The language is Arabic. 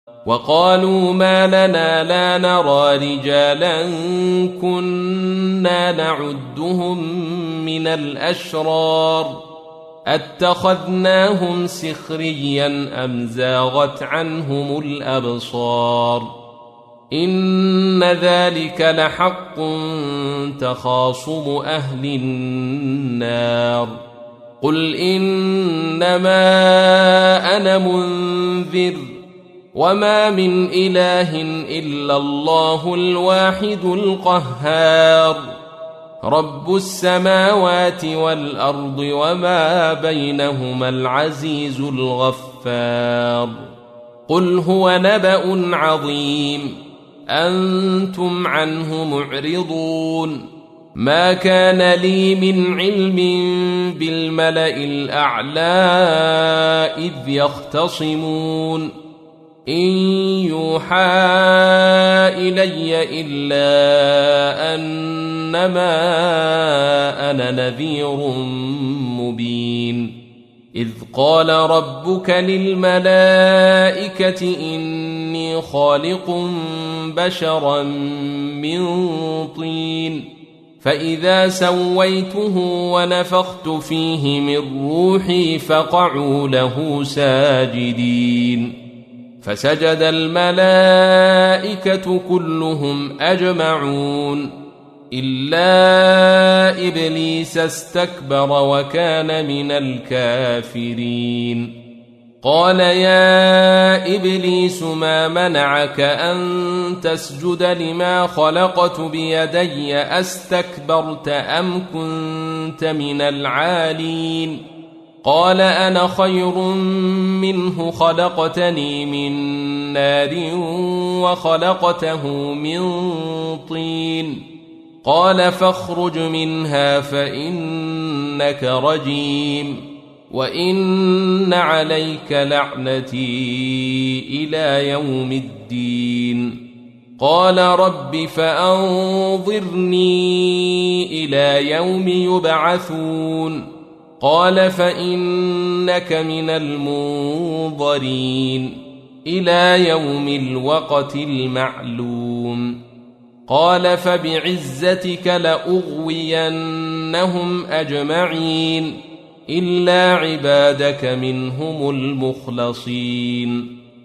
وقالوا ما لنا لا نرى رجالا كنا نعدهم من الأشرار أتخذناهم سخريا أم زاغت عنهم الأبصار إن ذلك لحق تخاصم أهل النار قل إنما أنا منذر وما من إله إلا الله الواحد القهار رب السماوات والأرض وما بينهما العزيز الغفار قل هو نبأ عظيم أنتم عنه معرضون ما كان لي من علم بالملأ الأعلى إذ يختصمون إن يوحى إلي إلا أنما أنا نذير مبين إذ قال ربك للملائكة إني خالق بشرا من طين فإذا سويته ونفخت فيه من روحي فقعوا له ساجدين فسجد الملائكة كلهم أجمعون إلا إبليس استكبر وكان من الكافرين قال يا إبليس ما منعك أن تسجد لما خلقت بيدي أستكبرت أم كنت من العالين قال أنا خير منه خلقتني من نار وخلقته من طين قال فاخرج منها فإنك رجيم وإن عليك لعنتي إلى يوم الدين قال رب فأنظرني إلى يوم يبعثون قال فإنك من المنظرين إلى يوم الوقت المعلوم قال فبعزتك لأغوينهم أجمعين إلا عبادك منهم المخلصين